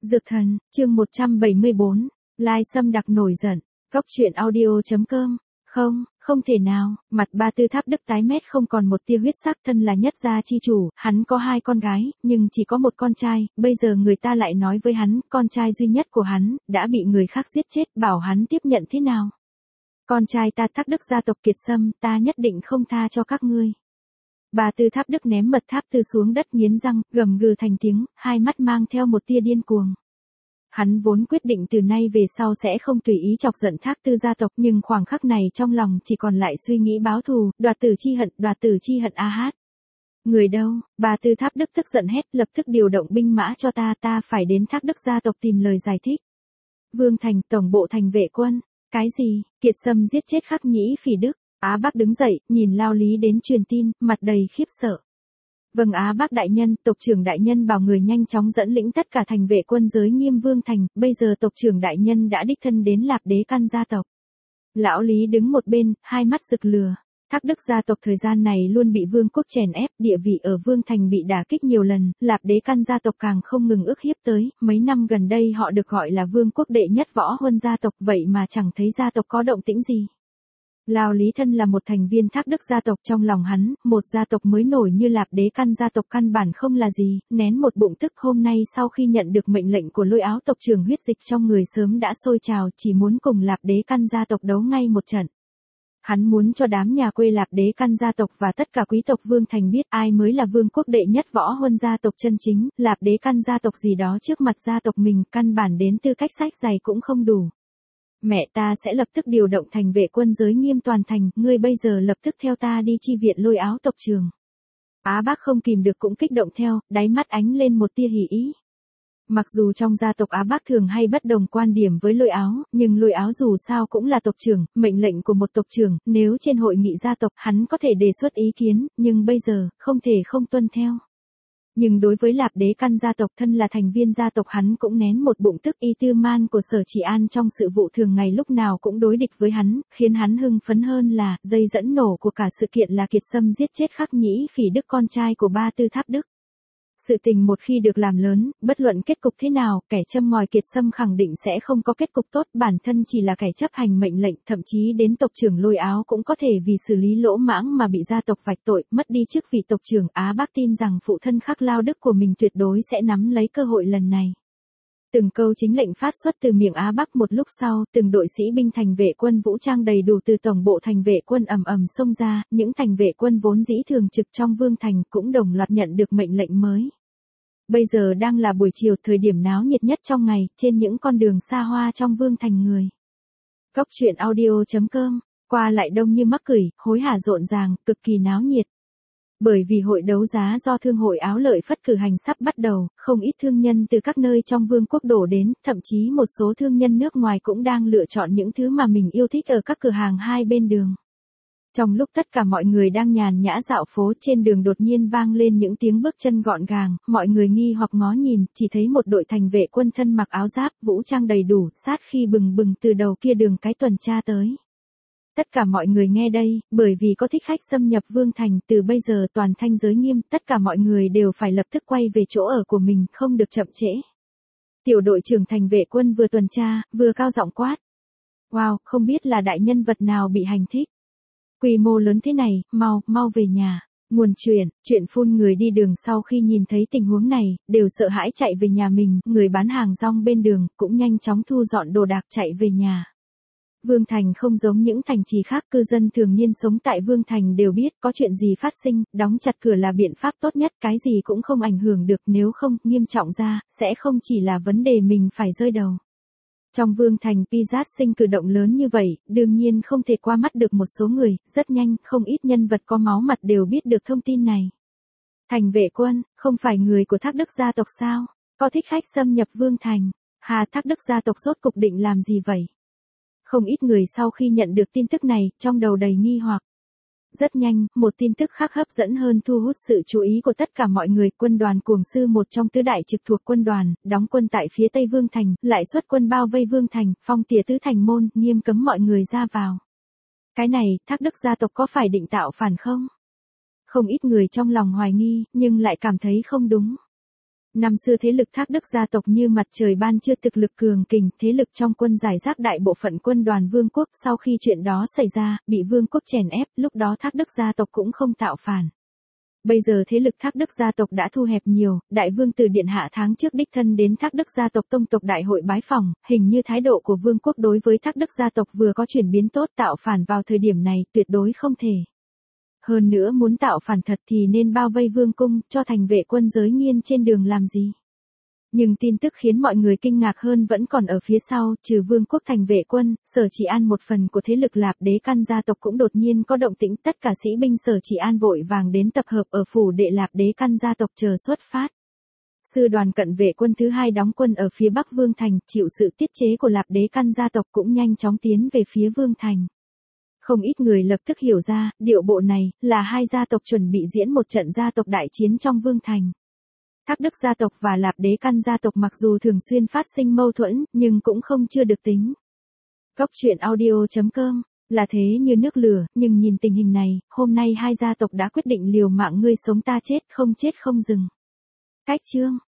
Dược thần, chương 174, Lai Sâm đặc nổi giận, Cốc truyện audio.com, không thể nào, mặt Ba Tư Tháp Đức tái mét không còn một tia huyết sắc, thân là nhất gia chi chủ, hắn có hai con gái, nhưng chỉ có một con trai, bây giờ người ta lại nói với hắn, con trai duy nhất của hắn, đã bị người khác giết chết, bảo hắn tiếp nhận thế nào. Con trai ta Thác Đức gia tộc Kiệt Sâm, ta nhất định không tha cho các ngươi. Ba Tư Tháp Đức ném mật tháp tư xuống đất nghiến răng, gầm gừ thành tiếng, hai mắt mang theo một tia điên cuồng. Hắn vốn quyết định từ nay về sau sẽ không tùy ý chọc giận Thác Tư gia tộc, nhưng khoảng khắc này trong lòng chỉ còn lại suy nghĩ báo thù, đoạt tử chi hận a hát. Người đâu? Ba Tư Tháp Đức tức giận hét, lập tức điều động binh mã cho ta phải đến Thác Đức gia tộc tìm lời giải thích. Vương Thành, tổng bộ thành vệ quân. Cái gì? Kiệt Sâm giết chết Khắc Nhĩ Phỉ Đức. Á Bác đứng dậy, nhìn Lao Lý đến truyền tin, mặt đầy khiếp sợ. Vâng Á Bác đại nhân, tộc trưởng đại nhân bảo người nhanh chóng dẫn lĩnh tất cả thành vệ quân giới nghiêm Vương Thành, bây giờ tộc trưởng đại nhân đã đích thân đến Lạp Đế Căn gia tộc. Lão Lý đứng một bên, hai mắt rực lửa. Thác Đức gia tộc thời gian này luôn bị vương quốc chèn ép, địa vị ở Vương Thành bị đả kích nhiều lần, Lạp Đế Căn gia tộc càng không ngừng ức hiếp tới, mấy năm gần đây họ được gọi là vương quốc đệ nhất võ huân gia tộc, vậy mà chẳng thấy gia tộc có động tĩnh gì. Lao Lý thân là một thành viên Thác Đức gia tộc, trong lòng hắn, một gia tộc mới nổi như Lạp Đế Căn gia tộc căn bản không là gì, nén một bụng tức hôm nay sau khi nhận được mệnh lệnh của Lôi Áo tộc trưởng, huyết dịch trong người sớm đã sôi trào, chỉ muốn cùng Lạp Đế Căn gia tộc đấu ngay một trận. Hắn muốn cho đám nhà quê Lạp Đế Căn gia tộc và tất cả quý tộc Vương Thành biết ai mới là vương quốc đệ nhất võ huân gia tộc chân chính, Lạp Đế Căn gia tộc gì đó trước mặt gia tộc mình căn bản đến tư cách sách giày cũng không đủ. Mẹ ta sẽ lập tức điều động thành vệ quân giới nghiêm toàn thành, ngươi bây giờ lập tức theo ta đi chi viện Lôi Áo tộc trưởng. Á Bác không kìm được cũng kích động theo, đáy mắt ánh lên một tia hỉ ý. Mặc dù trong gia tộc Á Bác thường hay bất đồng quan điểm với Lôi Áo, nhưng Lôi Áo dù sao cũng là tộc trưởng, mệnh lệnh của một tộc trưởng, nếu trên hội nghị gia tộc hắn có thể đề xuất ý kiến, nhưng bây giờ, không thể không tuân theo. Nhưng đối với Lạp Đế Căn gia tộc, thân là thành viên gia tộc, hắn cũng nén một bụng tức. Y Tư Man của Sở Chỉ An trong sự vụ thường ngày lúc nào cũng đối địch với hắn, khiến hắn hưng phấn hơn là, dây dẫn nổ của cả sự kiện là Kiệt Sâm giết chết Khắc Nhĩ Phỉ Đức, con trai của Ba Tư Tháp Đức. Sự tình một khi được làm lớn, bất luận kết cục thế nào, kẻ châm ngòi Kiệt Sâm khẳng định sẽ không có kết cục tốt, bản thân chỉ là kẻ chấp hành mệnh lệnh, thậm chí đến tộc trưởng Lôi Áo cũng có thể vì xử lý lỗ mãng mà bị gia tộc vạch tội, mất đi chức vị tộc trưởng. Á Bác tin rằng phụ thân Khắc Lao Đức của mình tuyệt đối sẽ nắm lấy cơ hội lần này. Từng câu chính lệnh phát xuất từ miệng Á Bác, một lúc sau, từng đội sĩ binh thành vệ quân vũ trang đầy đủ từ tổng bộ thành vệ quân ầm ầm xông ra, những thành vệ quân vốn dĩ thường trực trong Vương Thành cũng đồng loạt nhận được mệnh lệnh mới. Bây giờ đang là buổi chiều, thời điểm náo nhiệt nhất trong ngày, trên những con đường xa hoa trong Vương Thành người. Cốc truyện audio.com, qua lại đông như mắc cửi, hối hả rộn ràng, cực kỳ náo nhiệt. Bởi vì hội đấu giá do Thương hội Áo Lợi Phất cử hành sắp bắt đầu, không ít thương nhân từ các nơi trong vương quốc đổ đến, thậm chí một số thương nhân nước ngoài cũng đang lựa chọn những thứ mà mình yêu thích ở các cửa hàng hai bên đường. Trong lúc tất cả mọi người đang nhàn nhã dạo phố, trên đường đột nhiên vang lên những tiếng bước chân gọn gàng, mọi người nghi hoặc ngó nhìn, chỉ thấy một đội thành vệ quân thân mặc áo giáp, vũ trang đầy đủ, sát khi bừng bừng từ đầu kia đường cái tuần tra tới. Tất cả mọi người nghe đây, bởi vì có thích khách xâm nhập Vương Thành, từ bây giờ toàn thanh giới nghiêm, tất cả mọi người đều phải lập tức quay về chỗ ở của mình, không được chậm trễ. Tiểu đội trưởng thành vệ quân vừa tuần tra, vừa cao giọng quát. Wow, không biết là đại nhân vật nào bị hành thích. Quy mô lớn thế này, mau về nhà. Nguồn chuyện phun người đi đường sau khi nhìn thấy tình huống này, đều sợ hãi chạy về nhà mình, người bán hàng rong bên đường, cũng nhanh chóng thu dọn đồ đạc chạy về nhà. Vương Thành không giống những thành trì khác, cư dân thường niên sống tại Vương Thành đều biết có chuyện gì phát sinh, đóng chặt cửa là biện pháp tốt nhất, cái gì cũng không ảnh hưởng được, nếu không, nghiêm trọng ra, sẽ không chỉ là vấn đề mình phải rơi đầu. Trong Vương Thành Pizat sinh cử động lớn như vậy, đương nhiên không thể qua mắt được một số người, rất nhanh, không ít nhân vật có máu mặt đều biết được thông tin này. Thành vệ quân, không phải người của Thác Đức gia tộc sao? Có thích khách xâm nhập Vương Thành. Hà, Thác Đức gia tộc rốt cục định làm gì vậy? Không ít người sau khi nhận được tin tức này, trong đầu đầy nghi hoặc. Rất nhanh, một tin tức khác hấp dẫn hơn thu hút sự chú ý của tất cả mọi người. Quân đoàn Cuồng Sư, một trong tứ đại trực thuộc quân đoàn, đóng quân tại phía Tây Vương Thành, lại xuất quân bao vây Vương Thành, phong tỉa tứ thành môn, nghiêm cấm mọi người ra vào. Cái này, Thác Đức gia tộc có phải định tạo phản không? Không ít người trong lòng hoài nghi, nhưng lại cảm thấy không đúng. Năm xưa thế lực Thác Đức gia tộc như mặt trời ban trưa, thực lực cường kình, thế lực trong quân giải rác đại bộ phận quân đoàn vương quốc. Sau khi chuyện đó xảy ra, bị vương quốc chèn ép, lúc đó Thác Đức gia tộc cũng không tạo phản. Bây giờ thế lực Thác Đức gia tộc đã thu hẹp nhiều, đại vương tử điện hạ tháng trước đích thân đến Thác Đức gia tộc tông tộc đại hội bái phỏng, hình như thái độ của vương quốc đối với Thác Đức gia tộc vừa có chuyển biến tốt, tạo phản vào thời điểm này tuyệt đối không thể. Hơn nữa muốn tạo phản thật thì nên bao vây vương cung, cho thành vệ quân giới nghiên trên đường làm gì. Nhưng tin tức khiến mọi người kinh ngạc hơn vẫn còn ở phía sau, trừ vương quốc thành vệ quân, Sở Chỉ An một phần của thế lực Lạp Đế Căn gia tộc cũng đột nhiên có động tĩnh, tất cả sĩ binh Sở Chỉ An vội vàng đến tập hợp ở phủ đệ Lạp Đế Căn gia tộc chờ xuất phát. Sư đoàn cận vệ quân thứ 2 đóng quân ở phía Bắc Vương Thành, chịu sự tiết chế của Lạp Đế Căn gia tộc cũng nhanh chóng tiến về phía Vương Thành. Không ít người lập tức hiểu ra, điệu bộ này là hai gia tộc chuẩn bị diễn một trận gia tộc đại chiến trong Vương Thành. Thác Đức gia tộc và Lạp Đế Căn gia tộc mặc dù thường xuyên phát sinh mâu thuẫn, nhưng cũng không chưa được tính. Cốc truyện audio.com là thế như nước lửa, nhưng nhìn tình hình này, hôm nay hai gia tộc đã quyết định liều mạng ngươi sống ta chết không dừng. Cách chương